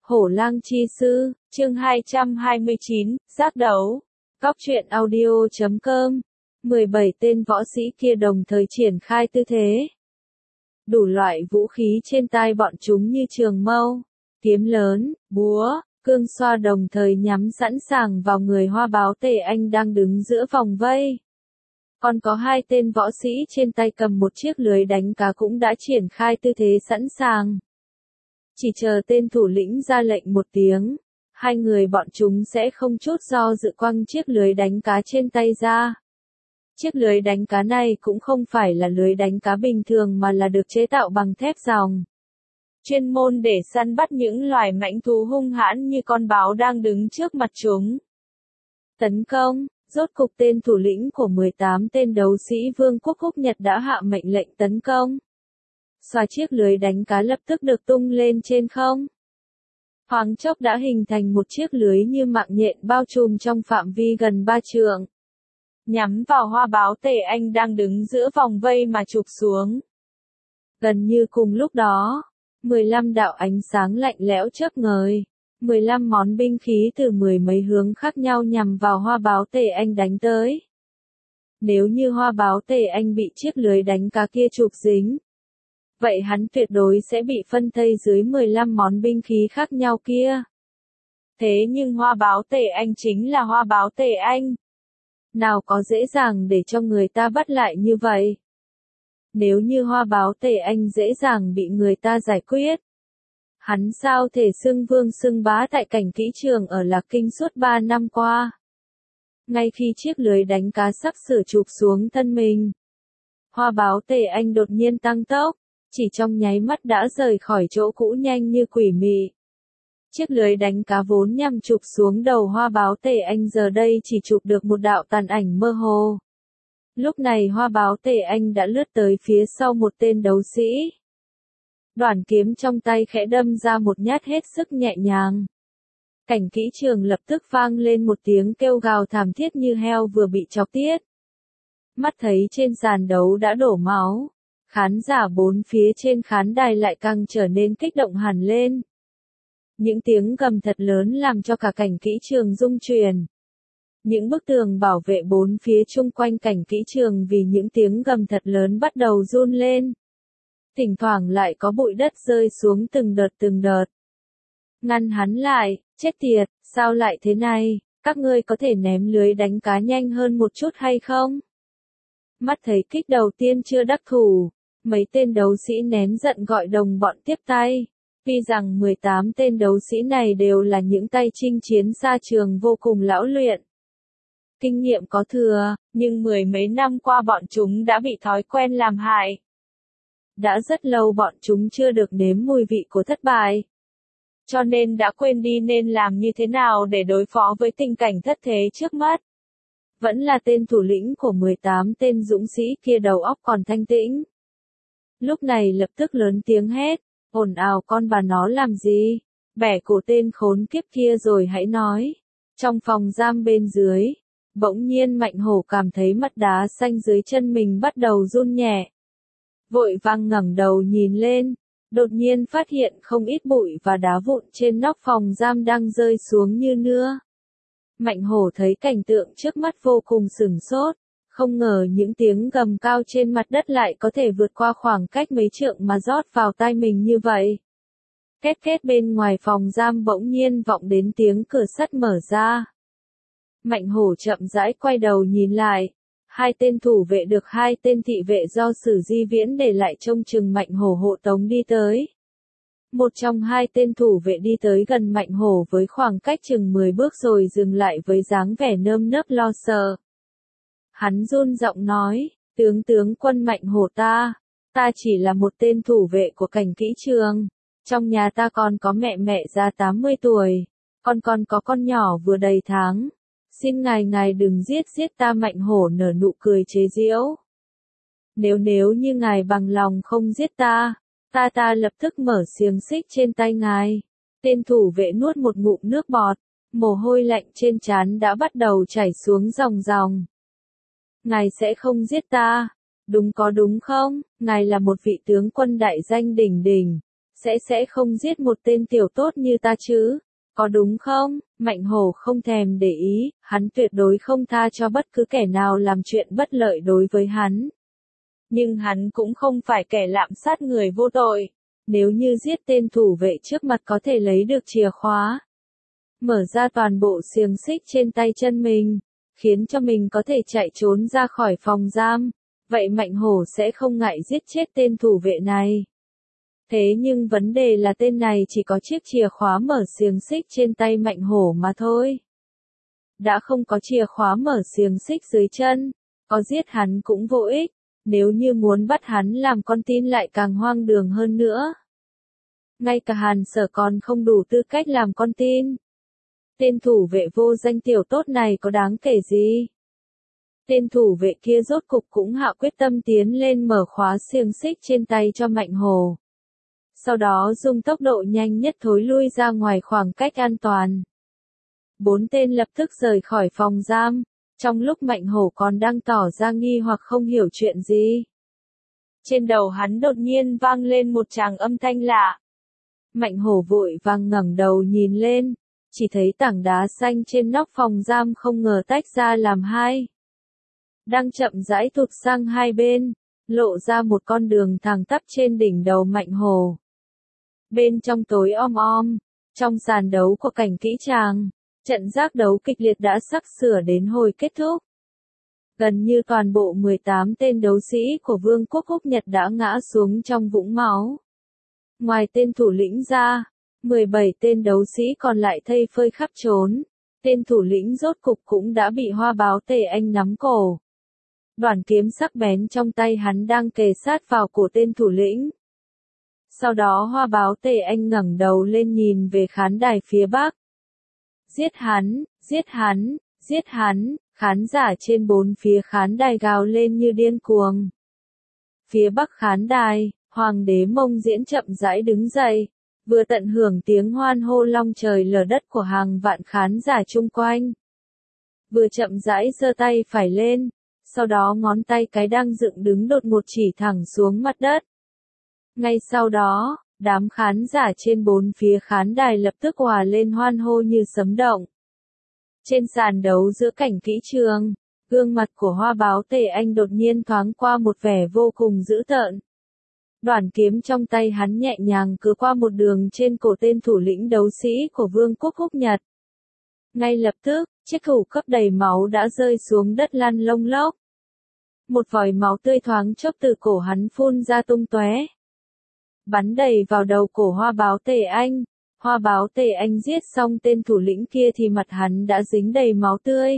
Hổ lang chi sư, chương 229, giác đấu. Góc truyện audio.com. 17 tên võ sĩ kia đồng thời triển khai tư thế. Đủ loại vũ khí trên tay bọn chúng như trường mâu, kiếm lớn, búa, cương xoa đồng thời nhắm sẵn sàng vào người Hoa Báo Tề Anh đang đứng giữa vòng vây. Còn có hai tên võ sĩ trên tay cầm một chiếc lưới đánh cá cũng đã triển khai tư thế sẵn sàng. Chỉ chờ tên thủ lĩnh ra lệnh một tiếng, hai người bọn chúng sẽ không chút do dự quăng chiếc lưới đánh cá trên tay ra. Chiếc lưới đánh cá này cũng không phải là lưới đánh cá bình thường mà là được chế tạo bằng thép ròng. Chuyên môn để săn bắt những loài mãnh thú hung hãn như con báo đang đứng trước mặt chúng. Tấn công, rốt cục tên thủ lĩnh của 18 tên đấu sĩ Vương quốc Húc Nhật đã hạ mệnh lệnh tấn công. Xoa chiếc lưới đánh cá lập tức được tung lên trên không. Thoáng chốc đã hình thành một chiếc lưới như mạng nhện bao trùm trong phạm vi gần 3 trượng. Nhắm vào Hoa Báo Tề Anh đang đứng giữa vòng vây mà chụp xuống. Gần như cùng lúc đó, 15 đạo ánh sáng lạnh lẽo chớp ngời, 15 món binh khí từ mười mấy hướng khác nhau nhằm vào Hoa Báo Tề Anh đánh tới. Nếu như Hoa Báo Tề Anh bị chiếc lưới đánh cá kia chụp dính, vậy hắn tuyệt đối sẽ bị phân thây dưới 15 món binh khí khác nhau kia. Thế nhưng Hoa Báo Tề Anh chính là Hoa Báo Tề Anh. Nào có dễ dàng để cho người ta bắt lại như vậy. Nếu như Hoa Báo Tề Anh dễ dàng bị người ta giải quyết, hắn sao thể xưng vương xưng bá tại cảnh kỹ trường ở Lạc Kinh suốt 3 năm qua. Ngay khi chiếc lưới đánh cá sắp sửa chụp xuống thân mình, Hoa Báo Tề Anh đột nhiên tăng tốc, chỉ trong nháy mắt đã rời khỏi chỗ cũ nhanh như quỷ mị. Chiếc lưới đánh cá vốn nhằm chụp xuống đầu Hoa Báo Tề Anh giờ đây chỉ chụp được một đạo tàn ảnh mơ hồ. Lúc này Hoa Báo Tề Anh đã lướt tới phía sau một tên đấu sĩ. Đoản kiếm trong tay khẽ đâm ra một nhát hết sức nhẹ nhàng. Cảnh kỹ trường lập tức vang lên một tiếng kêu gào thảm thiết như heo vừa bị chọc tiết. Mắt thấy trên sàn đấu đã đổ máu, khán giả bốn phía trên khán đài lại càng trở nên kích động hẳn lên. Những tiếng gầm thật lớn làm cho cả cảnh kỹ trường rung chuyển. Những bức tường bảo vệ bốn phía chung quanh cảnh kỹ trường vì những tiếng gầm thật lớn bắt đầu run lên. Thỉnh thoảng lại có bụi đất rơi xuống từng đợt từng đợt. Ngăn hắn lại, chết tiệt, sao lại thế này, các ngươi có thể ném lưới đánh cá nhanh hơn một chút hay không? Mắt thấy kích đầu tiên chưa đắc thủ, mấy tên đấu sĩ nén giận gọi đồng bọn tiếp tay. Tuy rằng 18 tên đấu sĩ này đều là những tay chinh chiến xa trường vô cùng lão luyện. Kinh nghiệm có thừa, nhưng mười mấy năm qua bọn chúng đã bị thói quen làm hại. Đã rất lâu bọn chúng chưa được nếm mùi vị của thất bại. Cho nên đã quên đi nên làm như thế nào để đối phó với tình cảnh thất thế trước mắt. Vẫn là tên thủ lĩnh của 18 tên dũng sĩ kia đầu óc còn thanh tĩnh. Lúc này lập tức lớn tiếng hét, ồn ào con bà nó làm gì? Bẻ cổ tên khốn kiếp kia rồi hãy nói. Trong phòng giam bên dưới, bỗng nhiên Mạnh Hổ cảm thấy mặt đá xanh dưới chân mình bắt đầu run nhẹ. Vội vàng ngẩng đầu nhìn lên, đột nhiên phát hiện không ít bụi và đá vụn trên nóc phòng giam đang rơi xuống như nưa. Mạnh Hổ thấy cảnh tượng trước mắt vô cùng sửng sốt, không ngờ những tiếng gầm cao trên mặt đất lại có thể vượt qua khoảng cách mấy trượng mà rót vào tai mình như vậy. Két két bên ngoài phòng giam bỗng nhiên vọng đến tiếng cửa sắt mở ra. Mạnh Hổ chậm rãi quay đầu nhìn lại. Hai tên thủ vệ được hai tên thị vệ do Sử Di Viễn để lại trông chừng Mạnh Hổ hộ tống đi tới. Một trong hai tên thủ vệ đi tới gần Mạnh Hổ với khoảng cách chừng 10 bước rồi dừng lại với dáng vẻ nơm nớp lo sợ. Hắn run giọng nói, tướng quân Mạnh Hổ ta chỉ là một tên thủ vệ của cảnh kỹ trường. Trong nhà ta còn có mẹ già 80 tuổi, còn có con nhỏ vừa đầy tháng. Xin ngài đừng giết ta. Mạnh Hổ nở nụ cười chế giễu. Nếu như ngài bằng lòng không giết ta lập tức mở xiềng xích trên tay ngài. Tên thủ vệ nuốt một ngụm nước bọt, mồ hôi lạnh trên trán đã bắt đầu chảy xuống ròng ròng. Ngài sẽ không giết ta, đúng không? Ngài là một vị tướng quân đại danh đỉnh đỉnh, sẽ không giết một tên tiểu tốt như ta chứ, có đúng không? Mạnh hổ không thèm để ý, hắn tuyệt đối không tha cho bất cứ kẻ nào làm chuyện bất lợi đối với hắn. Nhưng hắn cũng không phải kẻ lạm sát người vô tội. Nếu như giết tên thủ vệ trước mặt có thể lấy được chìa khóa, mở ra toàn bộ xiềng xích trên tay chân mình, khiến cho mình có thể chạy trốn ra khỏi phòng giam, vậy Mạnh hổ sẽ không ngại giết chết tên thủ vệ này. Thế nhưng vấn đề là tên này chỉ có chiếc chìa khóa mở xiềng xích trên tay Mạnh hổ mà thôi. Đã không có chìa khóa mở xiềng xích dưới chân, có giết hắn cũng vô ích, nếu như muốn bắt hắn làm con tin lại càng hoang đường hơn nữa. Ngay cả Hàn Sở còn không đủ tư cách làm con tin. Tên thủ vệ vô danh tiểu tốt này có đáng kể gì? Tên thủ vệ kia rốt cục cũng hạ quyết tâm tiến lên mở khóa xiềng xích trên tay cho Mạnh hổ. Sau đó dùng tốc độ nhanh nhất thối lui ra ngoài khoảng cách an toàn. 4 tên lập tức rời khỏi phòng giam, trong lúc Mạnh hổ còn đang tỏ ra nghi hoặc không hiểu chuyện gì. Trên đầu hắn đột nhiên vang lên một tràng âm thanh lạ. Mạnh hổ vội vàng ngẩng đầu nhìn lên, chỉ thấy tảng đá xanh trên nóc phòng giam không ngờ tách ra làm hai. Đang chậm rãi tụt sang hai bên, lộ ra một con đường thẳng tắp trên đỉnh đầu Mạnh hổ. Bên trong tối om om, trong sàn đấu của cảnh kỹ tràng, trận giác đấu kịch liệt đã sắp sửa đến hồi kết thúc. Gần như toàn bộ 18 tên đấu sĩ của Vương quốc Húc Nhật đã ngã xuống trong vũng máu. Ngoài tên thủ lĩnh ra, 17 tên đấu sĩ còn lại thây phơi khắp trốn. Tên thủ lĩnh rốt cục cũng đã bị Hoa Báo Tề Anh nắm cổ. Đoản kiếm sắc bén trong tay hắn đang kề sát vào cổ tên thủ lĩnh. Sau đó Hoa Báo Tề Anh ngẩng đầu lên nhìn về khán đài phía bắc. Giết hắn, giết hắn, giết hắn, khán giả trên 4 phía khán đài gào lên như điên cuồng. Phía bắc khán đài, Hoàng đế Mông Diễn chậm rãi đứng dậy, vừa tận hưởng tiếng hoan hô long trời lở đất của hàng vạn khán giả chung quanh. Vừa chậm rãi giơ tay phải lên, sau đó ngón tay cái đang dựng đứng đột ngột chỉ thẳng xuống mặt đất. Ngay sau đó, đám khán giả trên 4 phía khán đài lập tức hòa lên hoan hô như sấm động. Trên sàn đấu giữa cảnh kỹ trường, gương mặt của Hoa Báo Tề Anh đột nhiên thoáng qua một vẻ vô cùng dữ tợn. Đoản kiếm trong tay hắn nhẹ nhàng cứ qua một đường trên cổ tên thủ lĩnh đấu sĩ của Vương quốc Húc Nhật. Ngay lập tức, chiếc thủ cấp đầy máu đã rơi xuống đất lăn lông lốc. Một vòi máu tươi thoáng chốc từ cổ hắn phun ra tung tóe, bắn đầy vào đầu cổ Hoa Báo Tề Anh. Hoa Báo Tề Anh giết xong tên thủ lĩnh kia thì mặt hắn đã dính đầy máu tươi.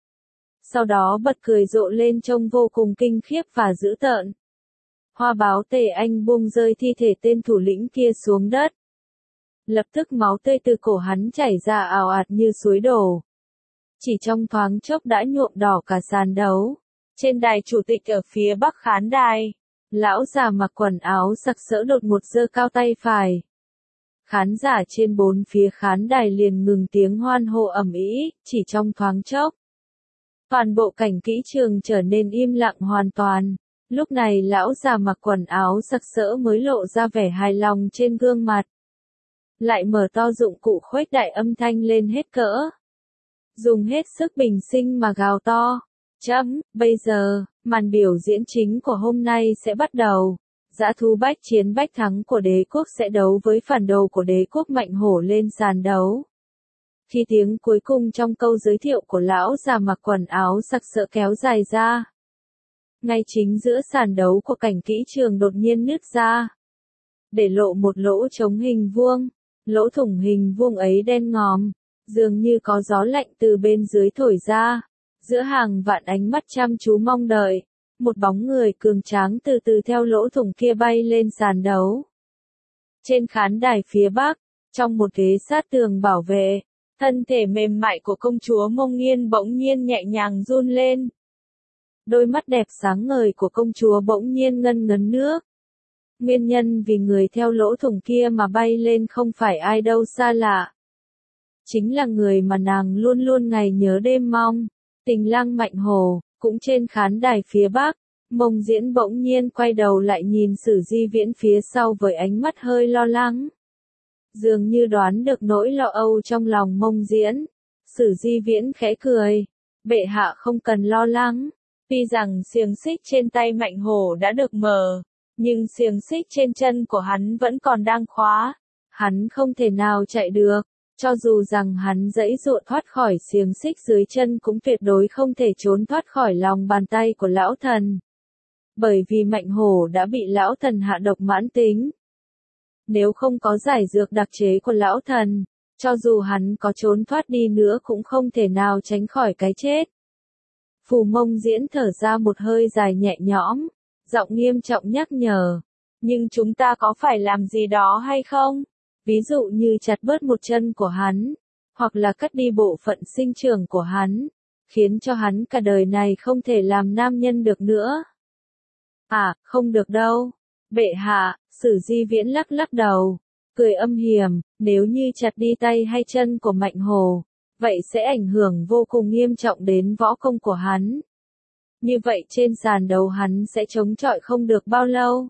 Sau đó bật cười rộ lên trông vô cùng kinh khiếp và dữ tợn. Hoa Báo Tề Anh buông rơi thi thể tên thủ lĩnh kia xuống đất. Lập tức máu tươi từ cổ hắn chảy ra ào ạt như suối đổ. Chỉ trong thoáng chốc đã nhuộm đỏ cả sàn đấu. Trên đài chủ tịch ở phía bắc khán đài, lão già mặc quần áo sặc sỡ đột ngột giơ cao tay phải. Khán giả trên 4 phía khán đài liền ngừng tiếng hoan hô ầm ĩ, chỉ trong thoáng chốc. Toàn bộ cảnh kỹ trường trở nên im lặng hoàn toàn. Lúc này lão già mặc quần áo sặc sỡ mới lộ ra vẻ hài lòng trên gương mặt. Lại mở to dụng cụ khuếch đại âm thanh lên hết cỡ. Dùng hết sức bình sinh mà gào to. Bây giờ, màn biểu diễn chính của hôm nay sẽ bắt đầu. Dã thú bách chiến bách thắng của đế quốc sẽ đấu với phản đồ của đế quốc Mạnh hổ lên sàn đấu. Khi tiếng cuối cùng trong câu giới thiệu của lão già mặc quần áo sặc sỡ kéo dài ra. Ngay chính giữa sàn đấu của cảnh kỹ trường đột nhiên nứt ra. Để lộ một lỗ trống hình vuông. Lỗ thủng hình vuông ấy đen ngòm, dường như có gió lạnh từ bên dưới thổi ra. Giữa hàng vạn ánh mắt chăm chú mong đợi, một bóng người cường tráng từ từ theo lỗ thủng kia bay lên sàn đấu. Trên khán đài phía bắc, trong một ghế sát tường bảo vệ, thân thể mềm mại của công chúa Mông Nghiên bỗng nhiên nhẹ nhàng run lên. Đôi mắt đẹp sáng ngời của công chúa bỗng nhiên ngân ngấn nước. Nguyên nhân vì người theo lỗ thủng kia mà bay lên không phải ai đâu xa lạ. Chính là người mà nàng luôn luôn ngày nhớ đêm mong. Tình lang Mạnh hổ, cũng trên khán đài phía bắc, Mông Diễn bỗng nhiên quay đầu lại nhìn Sử Di Viễn phía sau với ánh mắt hơi lo lắng. Dường như đoán được nỗi lo âu trong lòng Mông Diễn. Sử Di Viễn khẽ cười. Bệ hạ không cần lo lắng. Tuy rằng xiềng xích trên tay Mạnh Hổ đã được mở, nhưng xiềng xích trên chân của hắn vẫn còn đang khóa. Hắn không thể nào chạy được. Cho dù rằng hắn giãy giụa thoát khỏi xiềng xích dưới chân cũng tuyệt đối không thể trốn thoát khỏi lòng bàn tay của lão thần. Bởi vì Mạnh Hổ đã bị lão thần hạ độc mãn tính. Nếu không có giải dược đặc chế của lão thần, cho dù hắn có trốn thoát đi nữa cũng không thể nào tránh khỏi cái chết. Phù Mông Diễn thở ra một hơi dài nhẹ nhõm, giọng nghiêm trọng nhắc nhở. Nhưng chúng ta có phải làm gì đó hay không? Ví dụ như chặt bớt một chân của hắn, hoặc là cắt đi bộ phận sinh trưởng của hắn, khiến cho hắn cả đời này không thể làm nam nhân được nữa. À, không được đâu. Bệ hạ, Sử Di Viễn lắc lắc đầu, cười âm hiểm, nếu như chặt đi tay hay chân của Mạnh Hổ, vậy sẽ ảnh hưởng vô cùng nghiêm trọng đến võ công của hắn. Như vậy trên sàn đấu hắn sẽ chống chọi không được bao lâu.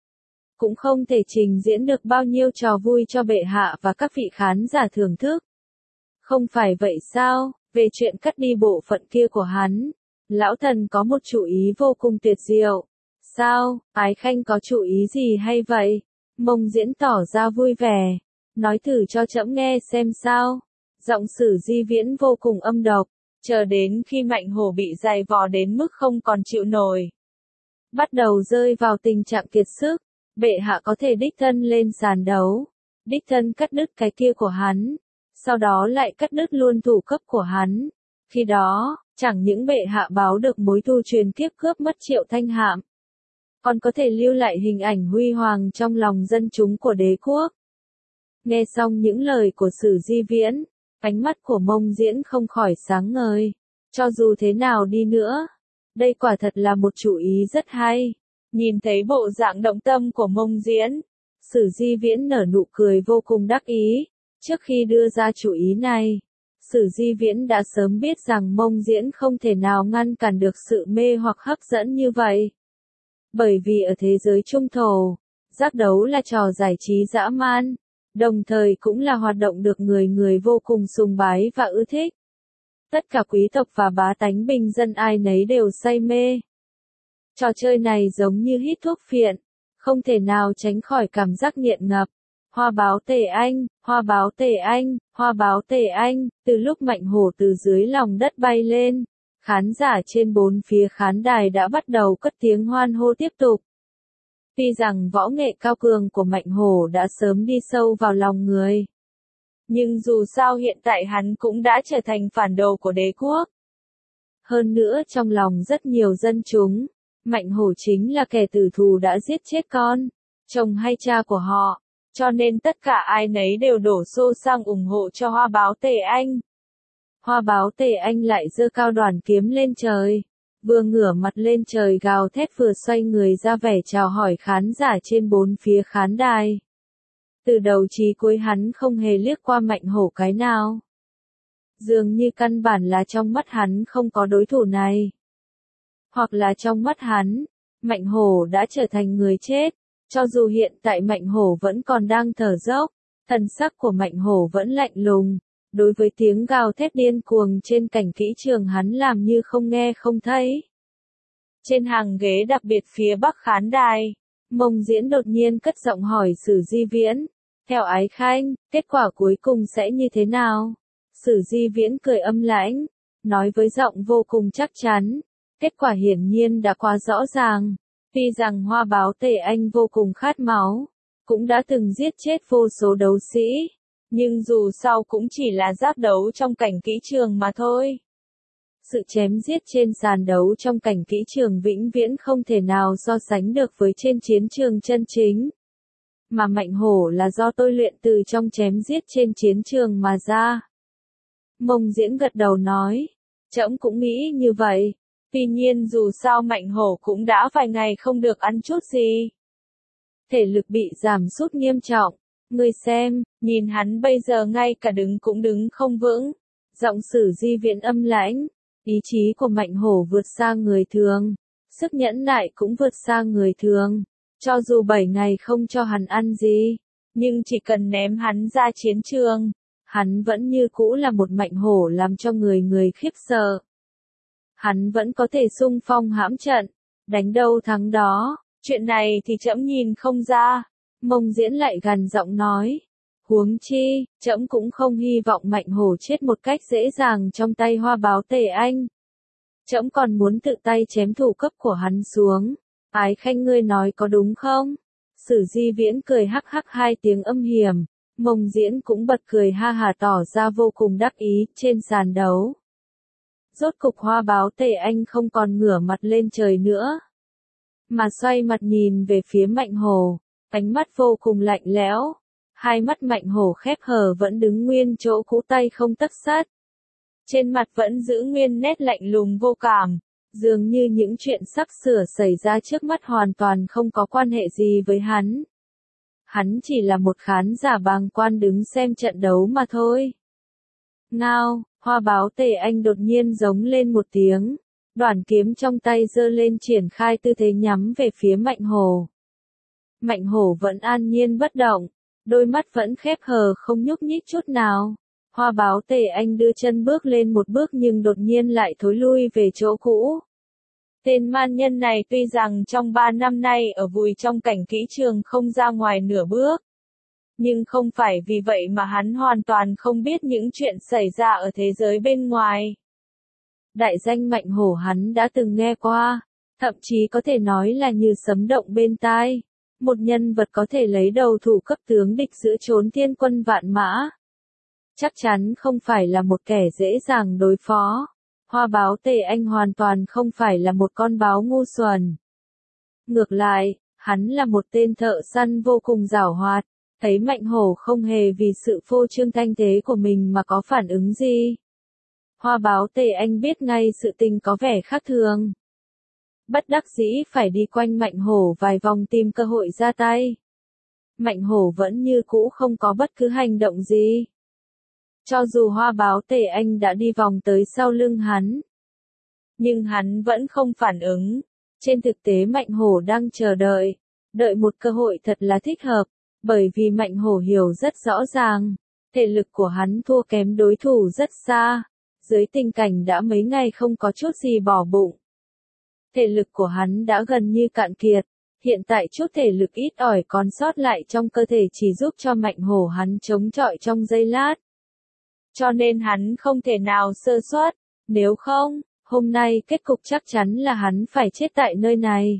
Cũng không thể trình diễn được bao nhiêu trò vui cho bệ hạ và các vị khán giả thưởng thức. Không phải vậy sao, về chuyện cắt đi bộ phận kia của hắn, lão thần có một chủ ý vô cùng tuyệt diệu. Sao, Ái Khanh có chủ ý gì hay vậy? Mông Diễn tỏ ra vui vẻ. Nói thử cho trẫm nghe xem sao. Giọng Sử Di Viễn vô cùng âm độc. Chờ đến khi Mạnh Hổ bị dày vò đến mức không còn chịu nổi. Bắt đầu rơi vào tình trạng kiệt sức. Bệ hạ có thể đích thân lên sàn đấu. Đích thân cắt đứt cái kia của hắn. Sau đó lại cắt đứt luôn thủ cấp của hắn. Khi đó, chẳng những bệ hạ báo được mối thù truyền kiếp cướp mất Triệu Thanh Hạm, còn có thể lưu lại hình ảnh huy hoàng trong lòng dân chúng của đế quốc. Nghe xong những lời của Sử Di Viễn, ánh mắt của Mông Diễn không khỏi sáng ngời. Cho dù thế nào đi nữa, đây quả thật là một chủ ý rất hay. Nhìn thấy bộ dạng động tâm của Mông Diễn, Sử Di Viễn nở nụ cười vô cùng đắc ý. Trước khi đưa ra chủ ý này, Sử Di Viễn đã sớm biết rằng Mông Diễn không thể nào ngăn cản được sự mê hoặc hấp dẫn như vậy. Bởi vì ở thế giới trung thổ, giác đấu là trò giải trí dã man, đồng thời cũng là hoạt động được người người vô cùng sùng bái và ưa thích. Tất cả quý tộc và bá tánh bình dân ai nấy đều say mê. Trò chơi này giống như hít thuốc phiện, không thể nào tránh khỏi cảm giác nghiện ngập. Hoa báo tề anh, hoa báo tề anh, hoa báo tề anh, từ lúc Mạnh Hổ từ dưới lòng đất bay lên. Khán giả trên bốn phía khán đài đã bắt đầu cất tiếng hoan hô tiếp tục. Tuy rằng võ nghệ cao cường của Mạnh Hổ đã sớm đi sâu vào lòng người, nhưng dù sao hiện tại hắn cũng đã trở thành phản đồ của đế quốc. Hơn nữa trong lòng rất nhiều dân chúng, Mạnh Hổ chính là kẻ tử thù đã giết chết con, chồng hay cha của họ, cho nên tất cả ai nấy đều đổ xô sang ủng hộ cho Hoa báo Tề Anh. Hoa báo Tề Anh lại giơ cao đoàn kiếm lên trời, vừa ngửa mặt lên trời gào thét vừa xoay người ra vẻ chào hỏi khán giả trên bốn phía khán đài. Từ đầu chí cuối hắn không hề liếc qua Mạnh Hổ cái nào. Dường như căn bản là trong mắt hắn không có đối thủ này. Hoặc là trong mắt hắn, Mạnh Hổ đã trở thành người chết. Cho dù hiện tại Mạnh Hổ vẫn còn đang thở dốc, thần sắc của Mạnh Hổ vẫn lạnh lùng. Đối với tiếng gào thét điên cuồng trên cảnh kỹ trường hắn làm như không nghe không thấy. Trên hàng ghế đặc biệt phía bắc khán đài, Mông Diễn đột nhiên cất giọng hỏi Sử Di Viễn. Theo Ái Khanh, kết quả cuối cùng sẽ như thế nào? Sử Di Viễn cười âm lãnh, nói với giọng vô cùng chắc chắn. Kết quả hiển nhiên đã quá rõ ràng. Tuy rằng Hoa báo Tề Anh vô cùng khát máu, cũng đã từng giết chết vô số đấu sĩ, nhưng dù sao cũng chỉ là giáp đấu trong cảnh kỹ trường mà thôi. Sự chém giết trên sàn đấu trong cảnh kỹ trường vĩnh viễn không thể nào so sánh được với trên chiến trường chân chính. Mà Mạnh Hổ là do tôi luyện từ trong chém giết trên chiến trường mà ra. Mông Diễn gật đầu nói, trẫm cũng nghĩ như vậy. Tuy nhiên dù sao Mạnh Hổ cũng đã vài ngày không được ăn chút gì. Thể lực bị giảm sút nghiêm trọng. Ngươi xem, nhìn hắn bây giờ ngay cả đứng cũng đứng không vững. Giọng Sử Di Viễn âm lãnh. Ý chí của Mạnh Hổ vượt xa người thường. sức nhẫn nại cũng vượt xa người thường. Cho dù 7 ngày không cho hắn ăn gì, nhưng chỉ cần ném hắn ra chiến trường, hắn vẫn như cũ là một mạnh hổ làm cho người người khiếp sợ. Hắn vẫn có thể xung phong hãm trận, đánh đâu thắng đó, chuyện này thì trẫm nhìn không ra. Mông Diễn lại gằn giọng nói. Huống chi, trẫm cũng không hy vọng mạnh hổ chết một cách dễ dàng trong tay Hoa Báo Tề Anh. Trẫm còn muốn tự tay chém thủ cấp của hắn xuống. Ái Khanh ngươi nói có đúng không? Sử Di Viễn cười hắc hắc 2 tiếng âm hiểm. Mông Diễn cũng bật cười ha hà tỏ ra vô cùng đắc ý trên sàn đấu. Rốt cục Hoa Báo Tề Anh không còn ngửa mặt lên trời nữa, mà xoay mặt nhìn về phía Mạnh Hổ, ánh mắt vô cùng lạnh lẽo. Hai mắt Mạnh Hổ khép hờ vẫn đứng nguyên chỗ cũ, tay không tấc sắt. Trên mặt vẫn giữ nguyên nét lạnh lùng vô cảm, dường như những chuyện sắp sửa xảy ra trước mắt hoàn toàn không có quan hệ gì với hắn. Hắn chỉ là một khán giả bàng quan đứng xem trận đấu mà thôi. Ngao, Hoa Báo Tề Anh đột nhiên giống lên một tiếng, đoản kiếm trong tay giơ lên triển khai tư thế nhắm về phía Mạnh Hổ. Mạnh Hổ vẫn an nhiên bất động, đôi mắt vẫn khép hờ không nhúc nhích chút nào. Hoa Báo Tề Anh đưa chân bước lên một bước nhưng đột nhiên lại thối lui về chỗ cũ. Tên man nhân này tuy rằng trong 3 năm nay ở vùi trong cảnh kỹ trường không ra ngoài nửa bước, nhưng không phải vì vậy mà hắn hoàn toàn không biết những chuyện xảy ra ở thế giới bên ngoài. Đại danh Mạnh Hổ hắn đã từng nghe qua, thậm chí có thể nói là như sấm động bên tai. Một nhân vật có thể lấy đầu thủ cấp tướng địch giữa chốn thiên quân vạn mã. Chắc chắn không phải là một kẻ dễ dàng đối phó. Hoa Báo Tề Anh hoàn toàn không phải là một con báo ngu xuẩn. Ngược lại, hắn là một tên thợ săn vô cùng giảo hoạt. Thấy Mạnh Hổ không hề vì sự phô trương thanh thế của mình mà có phản ứng gì. Hoa Báo Tề Anh biết ngay sự tình có vẻ khác thường. Bất đắc dĩ phải đi quanh Mạnh Hổ vài vòng tìm cơ hội ra tay. Mạnh Hổ vẫn như cũ không có bất cứ hành động gì. Cho dù Hoa Báo Tề Anh đã đi vòng tới sau lưng hắn, nhưng hắn vẫn không phản ứng. Trên thực tế Mạnh Hổ đang chờ đợi, đợi một cơ hội thật là thích hợp, bởi vì Mạnh Hổ hiểu rất rõ ràng, thể lực của hắn thua kém đối thủ rất xa, dưới tình cảnh đã mấy ngày không có chút gì bỏ bụng. Thể lực của hắn đã gần như cạn kiệt, hiện tại chút thể lực ít ỏi còn sót lại trong cơ thể chỉ giúp cho Mạnh Hổ hắn chống chọi trong giây lát. Cho nên hắn không thể nào sơ suất, nếu không, hôm nay kết cục chắc chắn là hắn phải chết tại nơi này.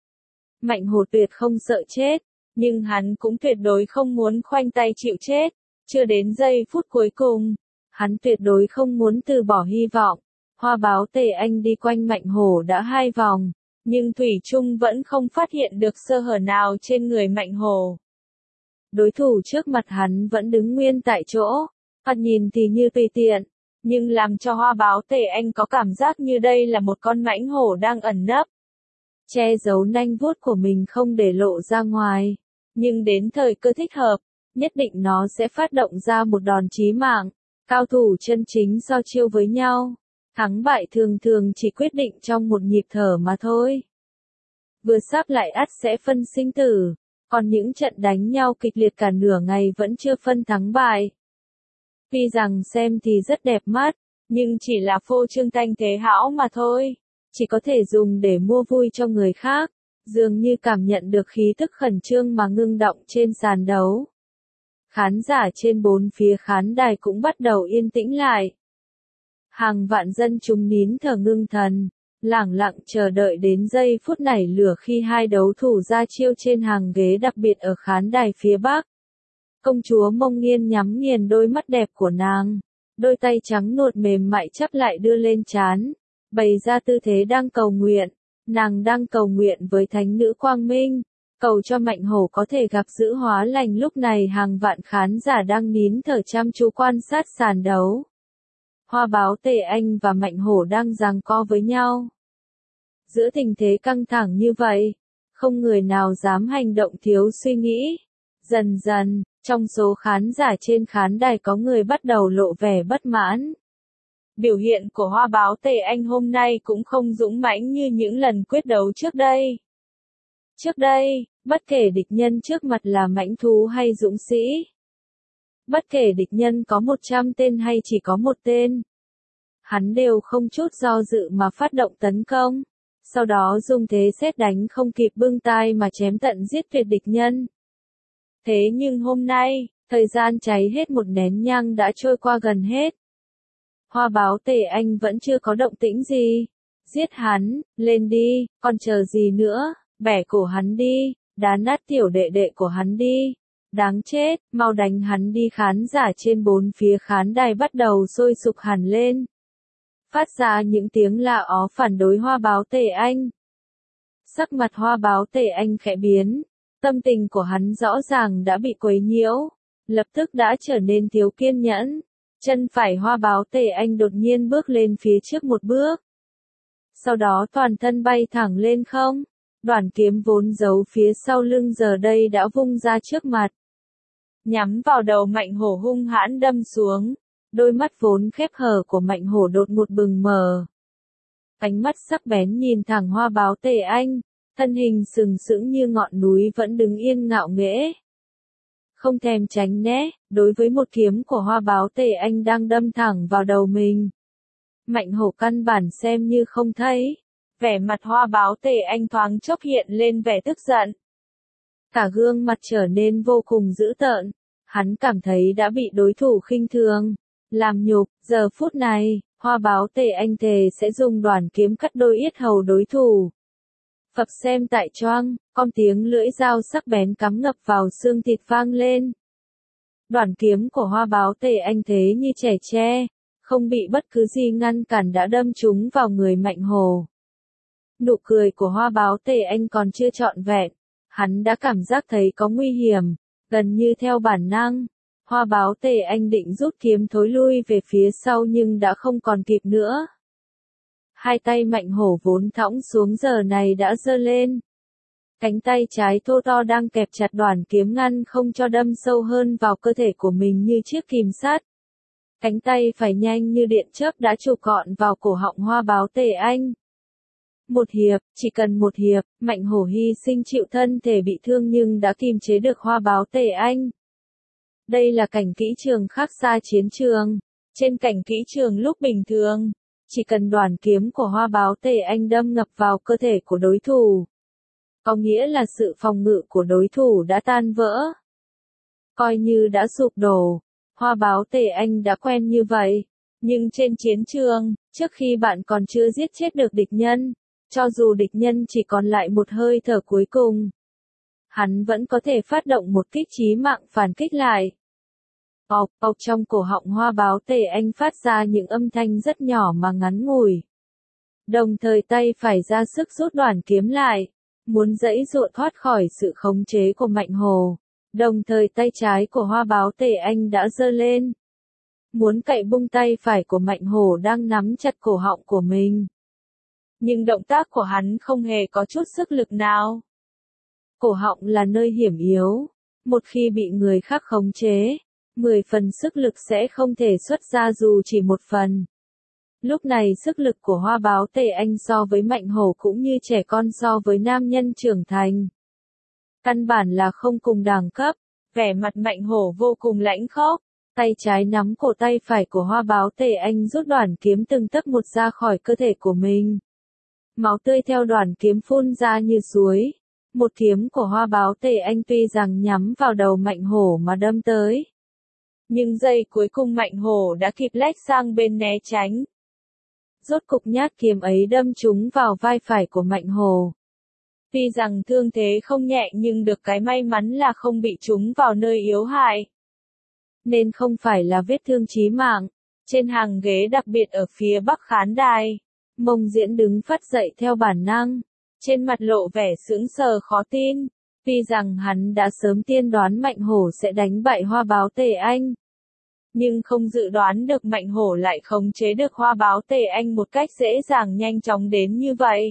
Mạnh Hổ tuyệt không sợ chết, nhưng hắn cũng tuyệt đối không muốn khoanh tay chịu chết, chưa đến giây phút cuối cùng, hắn tuyệt đối không muốn từ bỏ hy vọng. Hoa Báo Tề Anh đi quanh Mạnh Hổ đã 2 vòng, nhưng thủy chung vẫn không phát hiện được sơ hở nào trên người Mạnh Hổ. Đối thủ trước mặt hắn vẫn đứng nguyên tại chỗ, thoạt nhìn thì như tùy tiện, nhưng làm cho Hoa Báo Tề Anh có cảm giác như đây là một con mãnh hổ đang ẩn nấp, che giấu nanh vuốt của mình không để lộ ra ngoài, nhưng đến thời cơ thích hợp, nhất định nó sẽ phát động ra một đòn chí mạng. Cao thủ chân chính so chiêu với nhau, thắng bại thường thường chỉ quyết định trong một nhịp thở mà thôi. Vừa sắp lại ắt sẽ phân sinh tử, còn những trận đánh nhau kịch liệt cả nửa ngày vẫn chưa phân thắng bại. Tuy rằng xem thì rất đẹp mắt, nhưng chỉ là phô trương thanh thế hão mà thôi, chỉ có thể dùng để mua vui cho người khác, dường như cảm nhận được khí tức khẩn trương mà ngưng động trên sàn đấu. Khán giả trên 4 phía khán đài cũng bắt đầu yên tĩnh lại. Hàng vạn dân chúng nín thở ngưng thần, lẳng lặng chờ đợi đến giây phút nảy lửa khi hai đấu thủ ra chiêu trên hàng ghế đặc biệt ở khán đài phía Bắc. Công chúa Mông Nghiên nhắm nghiền đôi mắt đẹp của nàng, đôi tay trắng nuột mềm mại chắp lại đưa lên trán, bày ra tư thế đang cầu nguyện. Nàng đang cầu nguyện với thánh nữ Quang Minh, cầu cho Mạnh Hổ có thể gặp giữ hóa lành. Lúc này hàng vạn khán giả đang nín thở chăm chú quan sát sàn đấu. Hoa Báo Tề Anh và Mạnh Hổ đang giằng co với nhau. Giữa tình thế căng thẳng như vậy, không người nào dám hành động thiếu suy nghĩ. Dần dần, trong số khán giả trên khán đài có người bắt đầu lộ vẻ bất mãn. Biểu hiện của Hoa Báo Tề Anh hôm nay cũng không dũng mãnh như những lần quyết đấu trước đây. Trước đây, bất kể địch nhân trước mặt là mãnh thú hay dũng sĩ, bất kể địch nhân có 100 tên hay chỉ có một tên, hắn đều không chút do dự mà phát động tấn công, sau đó dùng thế sét đánh không kịp bưng tai mà chém tận giết tuyệt địch nhân. Thế nhưng hôm nay, thời gian cháy hết một nén nhang đã trôi qua gần hết. Hoa Báo Tề Anh vẫn chưa có động tĩnh gì. Giết hắn, lên đi, còn chờ gì nữa, bẻ cổ hắn đi, đá nát tiểu đệ đệ của hắn đi. Đáng chết, mau đánh hắn đi. Khán giả trên bốn phía khán đài bắt đầu sôi sục hẳn lên. Phát ra những tiếng la ó phản đối Hoa Báo Tề Anh. Sắc mặt Hoa Báo Tề Anh khẽ biến, tâm tình của hắn rõ ràng đã bị quấy nhiễu, lập tức đã trở nên thiếu kiên nhẫn. Chân phải Hoa Báo Tề Anh đột nhiên bước lên phía trước một bước. Sau đó toàn thân bay thẳng lên không, đoản kiếm vốn giấu phía sau lưng giờ đây đã vung ra trước mặt. Nhắm vào đầu Mạnh Hổ hung hãn đâm xuống, đôi mắt vốn khép hờ của Mạnh Hổ đột ngột bừng mở. Ánh mắt sắc bén nhìn thẳng Hoa Báo Tề Anh, thân hình sừng sững như ngọn núi vẫn đứng yên ngạo nghễ. Không thèm tránh né, đối với một kiếm của Hoa Báo Tề Anh đang đâm thẳng vào đầu mình. Mạnh Hổ căn bản xem như không thấy. Vẻ mặt Hoa Báo Tề Anh thoáng chốc hiện lên vẻ tức giận. Cả gương mặt trở nên vô cùng dữ tợn. Hắn cảm thấy đã bị đối thủ khinh thường, làm nhục. Giờ phút này, Hoa Báo Tề Anh thề sẽ dùng đoản kiếm cắt đôi yết hầu đối thủ. Phập xem tại choang, con tiếng lưỡi dao sắc bén cắm ngập vào xương thịt vang lên. Đoản kiếm của Hoa Báo Tề Anh thế như trẻ tre, không bị bất cứ gì ngăn cản đã đâm trúng vào người Mạnh Hổ. Nụ cười của Hoa Báo Tề Anh còn chưa trọn vẹn, hắn đã cảm giác thấy có nguy hiểm, gần như theo bản năng. Hoa Báo Tề Anh định rút kiếm thối lui về phía sau nhưng đã không còn kịp nữa. Hai tay Mạnh Hổ vốn thõng xuống giờ này đã giơ lên. Cánh tay trái thô to đang kẹp chặt đoản kiếm ngăn không cho đâm sâu hơn vào cơ thể của mình như chiếc kìm sắt. Cánh tay phải nhanh như điện chớp đã chụp gọn vào cổ họng Hoa Báo Tề Anh. Một hiệp, chỉ cần một hiệp, Mạnh Hổ hy sinh chịu thân thể bị thương nhưng đã kìm chế được Hoa Báo Tề Anh. Đây là cảnh kỹ trường khác xa chiến trường. Trên cảnh kỹ trường lúc bình thường, chỉ cần đoản kiếm của Hoa Báo Tề Anh đâm ngập vào cơ thể của đối thủ, có nghĩa là sự phòng ngự của đối thủ đã tan vỡ. Coi như đã sụp đổ, Hoa Báo Tề Anh đã quen như vậy. Nhưng trên chiến trường, trước khi bạn còn chưa giết chết được địch nhân, cho dù địch nhân chỉ còn lại một hơi thở cuối cùng, hắn vẫn có thể phát động một kích chí mạng phản kích lại. Ọc, ọc trong cổ họng Hoa Báo Tề Anh phát ra những âm thanh rất nhỏ mà ngắn ngủi. Đồng thời tay phải ra sức rút đoản kiếm lại, muốn giãy giụa thoát khỏi sự khống chế của Mạnh Hổ. Đồng thời tay trái của Hoa Báo Tề Anh đã giơ lên, muốn cạy bung tay phải của Mạnh Hổ đang nắm chặt cổ họng của mình. Nhưng động tác của hắn không hề có chút sức lực nào. Cổ họng là nơi hiểm yếu, một khi bị người khác khống chế, 10 phần sức lực sẽ không thể xuất ra dù chỉ một phần. Lúc này sức lực của Hoa Báo Tề Anh so với Mạnh Hổ cũng như trẻ con so với nam nhân trưởng thành. Căn bản là không cùng đẳng cấp. Vẻ mặt Mạnh Hổ vô cùng lãnh khốc, tay trái nắm cổ tay phải của Hoa Báo Tề Anh rút đoản kiếm từng tấc một ra khỏi cơ thể của mình. Máu tươi theo đoản kiếm phun ra như suối. Một kiếm của Hoa Báo Tề Anh tuy rằng nhắm vào đầu Mạnh Hổ mà đâm tới, nhưng giây cuối cùng Mạnh Hổ đã kịp lách sang bên né tránh. Rốt cục nhát kiếm ấy đâm trúng vào vai phải của Mạnh Hổ. Tuy rằng thương thế không nhẹ nhưng được cái may mắn là không bị trúng vào nơi yếu hại, nên không phải là vết thương chí mạng. Trên hàng ghế đặc biệt ở phía bắc khán đài, Mông Diễn đứng phắt dậy theo bản năng, trên mặt lộ vẻ sững sờ khó tin. Tuy rằng hắn đã sớm tiên đoán Mạnh Hổ sẽ đánh bại Hoa Báo Tề Anh, nhưng không dự đoán được Mạnh Hổ lại khống chế được Hoa Báo Tề Anh một cách dễ dàng nhanh chóng đến như vậy.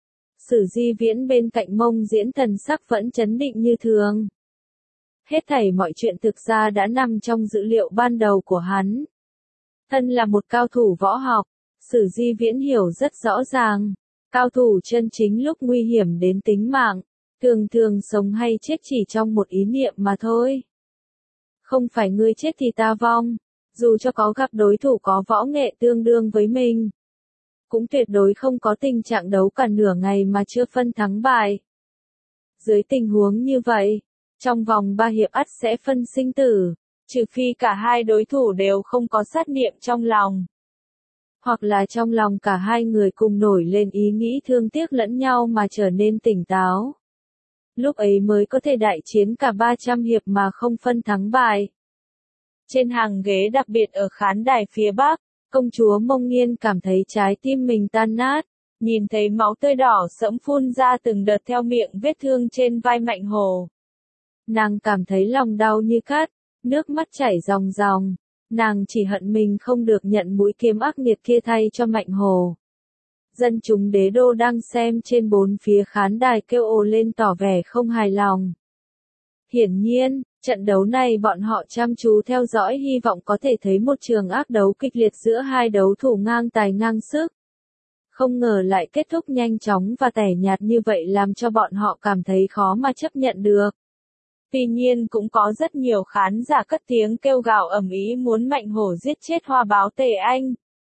Sử Di Viễn bên cạnh Mông Diễn thần sắc vẫn trấn định như thường. Hết thảy mọi chuyện thực ra đã nằm trong dữ liệu ban đầu của hắn. Thân là một cao thủ võ học, Sử Di Viễn hiểu rất rõ ràng, cao thủ chân chính lúc nguy hiểm đến tính mạng, thường thường sống hay chết chỉ trong một ý niệm mà thôi. Không phải ngươi chết thì ta vong, dù cho có gặp đối thủ có võ nghệ tương đương với mình, cũng tuyệt đối không có tình trạng đấu cả nửa ngày mà chưa phân thắng bại. Dưới tình huống như vậy, trong vòng 3 hiệp ắt sẽ phân sinh tử, trừ phi cả hai đối thủ đều không có sát niệm trong lòng. Hoặc là trong lòng cả hai người cùng nổi lên ý nghĩ thương tiếc lẫn nhau mà trở nên tỉnh táo. Lúc ấy mới có thể đại chiến cả 300 hiệp mà không phân thắng bại. Trên hàng ghế đặc biệt ở khán đài phía Bắc, công chúa Mông Nghiên cảm thấy trái tim mình tan nát, nhìn thấy máu tươi đỏ sẫm phun ra từng đợt theo miệng vết thương trên vai Mạnh Hổ. Nàng cảm thấy lòng đau như cắt, nước mắt chảy ròng ròng, nàng chỉ hận mình không được nhận mũi kiếm ác nghiệt kia thay cho Mạnh Hổ. Dân chúng đế đô đang xem trên bốn phía khán đài kêu ồ lên tỏ vẻ không hài lòng. Hiển nhiên, trận đấu này bọn họ chăm chú theo dõi hy vọng có thể thấy một trường ác đấu kịch liệt giữa hai đấu thủ ngang tài ngang sức. Không ngờ lại kết thúc nhanh chóng và tẻ nhạt như vậy làm cho bọn họ cảm thấy khó mà chấp nhận được. Tuy nhiên cũng có rất nhiều khán giả cất tiếng kêu gào ầm ĩ muốn Mạnh Hổ giết chết Hoa Báo Tề Anh.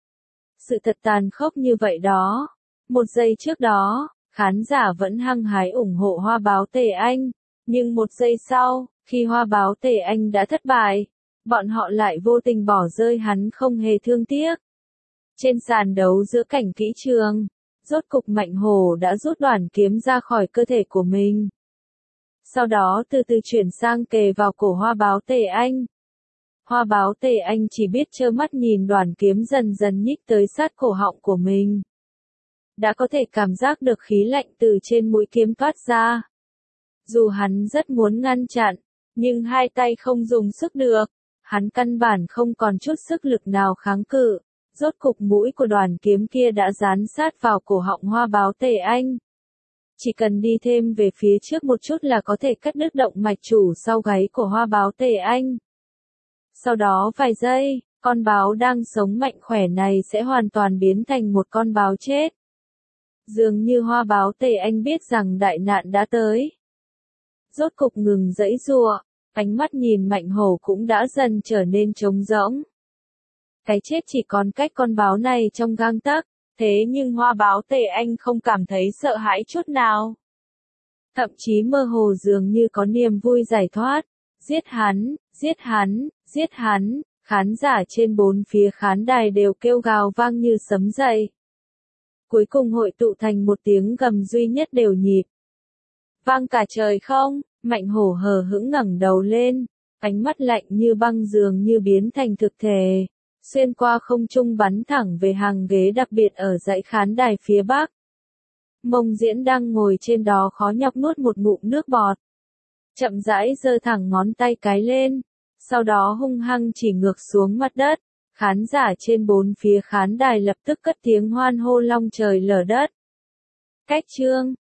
Sự thật tàn khốc như vậy đó. Một giây trước đó, khán giả vẫn hăng hái ủng hộ Hoa Báo Tề Anh, nhưng một giây sau, khi Hoa Báo Tề Anh đã thất bại, bọn họ lại vô tình bỏ rơi hắn không hề thương tiếc. Trên sàn đấu giữa cảnh kỹ trường, rốt cục Mạnh Hổ đã rút đoản kiếm ra khỏi cơ thể của mình. Sau đó từ từ chuyển sang kề vào cổ Hoa Báo Tề Anh. Hoa Báo Tề Anh chỉ biết trơ mắt nhìn đoản kiếm dần dần nhích tới sát cổ họng của mình. Đã có thể cảm giác được khí lạnh từ trên mũi kiếm toát ra. Dù hắn rất muốn ngăn chặn, nhưng hai tay không dùng sức được, hắn căn bản không còn chút sức lực nào kháng cự. Rốt cục mũi của đoản kiếm kia đã dán sát vào cổ họng Hoa Báo Tề Anh. Chỉ cần đi thêm về phía trước một chút là có thể cắt đứt động mạch chủ sau gáy của Hoa Báo Tề Anh. Sau đó vài giây, con báo đang sống mạnh khỏe này sẽ hoàn toàn biến thành một con báo chết. Dường như Hoa Báo Tề Anh biết rằng đại nạn đã tới. Rốt cục ngừng giãy giụa, ánh mắt nhìn Mạnh Hổ cũng đã dần trở nên trống rỗng. Cái chết chỉ còn cách con báo này trong gang tấc, thế nhưng Hoa Báo Tề Anh không cảm thấy sợ hãi chút nào. Thậm chí mơ hồ dường như có niềm vui giải thoát. Giết hắn, giết hắn, giết hắn, khán giả trên bốn phía khán đài đều kêu gào vang như sấm dậy. Cuối cùng hội tụ thành một tiếng gầm duy nhất đều nhịp. Vang cả trời không, Mạnh Hổ hờ hững ngẩng đầu lên, ánh mắt lạnh như băng dường như biến thành thực thể, xuyên qua không trung bắn thẳng về hàng ghế đặc biệt ở dãy khán đài phía Bắc. Mông Diễn đang ngồi trên đó khó nhọc nuốt một ngụm nước bọt. Chậm rãi giơ thẳng ngón tay cái lên, sau đó hung hăng chỉ ngược xuống mặt đất. Khán giả trên bốn phía khán đài lập tức cất tiếng hoan hô long trời lở đất. Cách chương